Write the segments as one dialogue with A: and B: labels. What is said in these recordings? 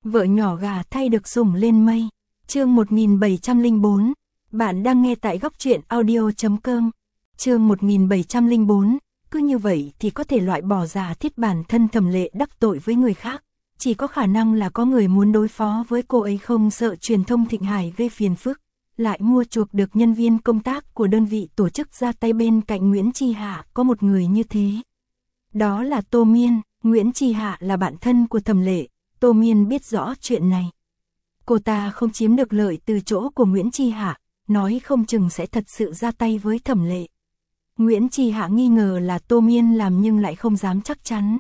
A: Vợ nhỏ gà thay được sủng lên mây. Chương 1704. Bạn đang nghe tại góc truyện audio.com. Chương 1704. Cứ như vậy thì có thể loại bỏ giả thiết bản thân Thẩm Lệ đắc tội với người khác. Chỉ có khả năng là có người muốn đối phó với cô ấy, không sợ truyền thông Thịnh Hải gây phiền phức, lại mua chuộc được nhân viên công tác của đơn vị tổ chức ra tay. Bên cạnh Nguyễn Chi Hạ có một người như thế. Đó là Tô Miên. Nguyễn Chi Hạ là bạn thân của Thẩm Lệ. Tô Miên biết rõ chuyện này. Cô ta không chiếm được lợi từ chỗ của Nguyễn Chi Hạ, nói không chừng sẽ thật sự ra tay với Thẩm Lệ. Nguyễn Chi Hạ nghi ngờ là Tô Miên làm nhưng lại không dám chắc chắn.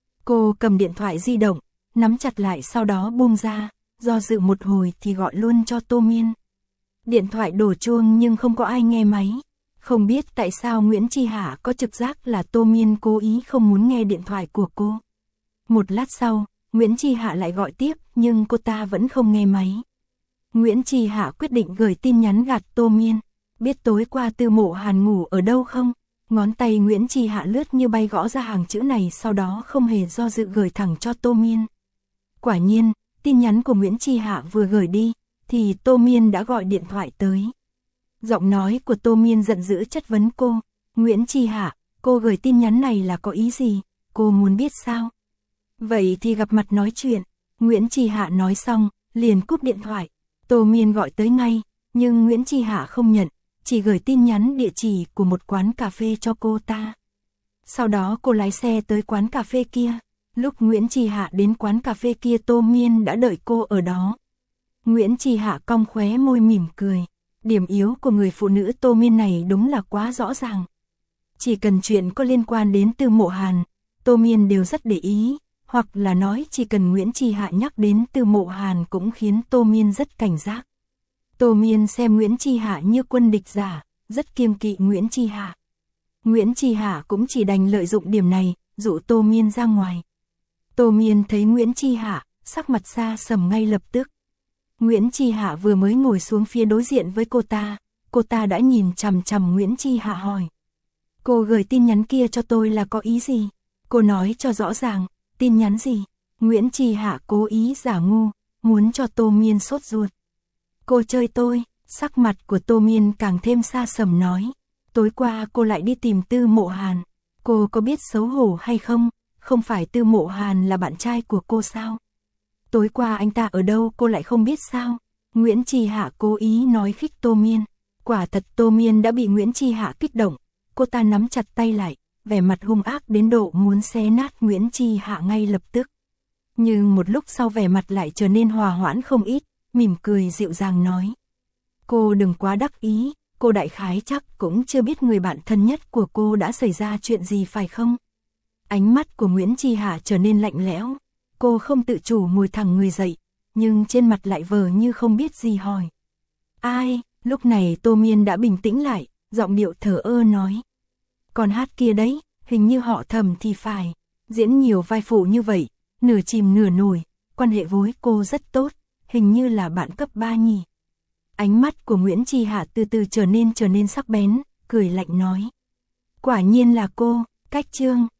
A: Cô cầm điện thoại di động, nắm chặt lại sau đó buông ra, do dự một hồi thì gọi luôn cho Tô Miên. Điện thoại đổ chuông nhưng không có ai nghe máy. Không biết tại sao Nguyễn Chi Hạ có trực giác là Tô Miên cố ý không muốn nghe điện thoại của cô. Một lát sau, Nguyễn Chi Hạ lại gọi tiếp nhưng cô ta vẫn không nghe máy. Nguyễn Chi Hạ quyết định gửi tin nhắn gạt Tô Miên. Biết tối qua Tư Mộ Hàn ngủ ở đâu không? Ngón tay Nguyễn Chi Hạ lướt như bay gõ ra hàng chữ này, sau đó không hề do dự gửi thẳng cho Tô Miên. Quả nhiên, tin nhắn của Nguyễn Chi Hạ vừa gửi đi, thì Tô Miên đã gọi điện thoại tới. Giọng nói của Tô Miên giận dữ chất vấn cô. Nguyễn Chi Hạ, cô gửi tin nhắn này là có ý gì? Cô muốn biết sao? Vậy thì gặp mặt nói chuyện. Nguyễn Chi Hạ nói xong, liền cúp điện thoại. Tô Miên gọi tới ngay, nhưng Nguyễn Chi Hạ không nhận, chỉ gửi tin nhắn địa chỉ của một quán cà phê cho cô ta. Sau đó cô lái xe tới quán cà phê kia. Lúc Nguyễn Chi Hạ đến quán cà phê kia, Tô Miên đã đợi cô ở đó. Nguyễn Chi Hạ cong khóe môi mỉm cười. Điểm yếu của người phụ nữ Tô Miên này đúng là quá rõ ràng. Chỉ cần chuyện có liên quan đến Tư Mộ Hàn, Tô Miên đều rất để ý. Hoặc là nói chỉ cần Nguyễn Chi Hạ nhắc đến Tư Mộ Hàn cũng khiến Tô Miên rất cảnh giác. Tô Miên xem Nguyễn Chi Hạ như quân địch giả, rất kiêng kỵ Nguyễn Chi Hạ. Nguyễn Chi Hạ cũng chỉ đành lợi dụng điểm này, dụ Tô Miên ra ngoài. Tô Miên thấy Nguyễn Chi Hạ, sắc mặt xa sầm ngay lập tức. Nguyễn Chi Hạ vừa mới ngồi xuống phía đối diện với cô ta đã nhìn chằm chằm Nguyễn Chi Hạ hỏi. Cô gửi tin nhắn kia cho tôi là có ý gì? Cô nói cho rõ ràng, tin nhắn gì? Nguyễn Chi Hạ cố ý giả ngu, muốn cho Tô Miên sốt ruột. Cô chơi tôi. Sắc mặt của Tô Miên càng thêm xa sầm nói. Tối qua cô lại đi tìm Tư Mộ Hàn. Cô có biết xấu hổ hay không? Không phải Tư Mộ Hàn là bạn trai của cô sao? Tối qua anh ta ở đâu cô lại không biết sao? Nguyễn Chi Hạ cố ý nói khích Tô Miên. Quả thật Tô Miên đã bị Nguyễn Chi Hạ kích động. Cô ta nắm chặt tay lại, vẻ mặt hung ác đến độ muốn xé nát Nguyễn Chi Hạ ngay lập tức. Nhưng một lúc sau vẻ mặt lại trở nên hòa hoãn không ít, mỉm cười dịu dàng nói. Cô đừng quá đắc ý, cô đại khái chắc cũng chưa biết người bạn thân nhất của cô đã xảy ra chuyện gì phải không? Ánh mắt của Nguyễn Chi Hạ trở nên lạnh lẽo. Cô không tự chủ ngồi thẳng người dậy, nhưng trên mặt lại vờ như không biết gì hỏi. Ai? Lúc này Tô Miên đã bình tĩnh lại, giọng điệu thờ ơ nói. Con hát kia đấy, hình như họ Thẩm thì phải. Diễn nhiều vai phụ như vậy, nửa chìm nửa nổi, quan hệ với cô rất tốt, hình như là bạn cấp 3 nhỉ. Ánh mắt của Nguyễn Chi Hạ từ từ trở nên sắc bén, cười lạnh nói. Quả nhiên là cô. Cách chương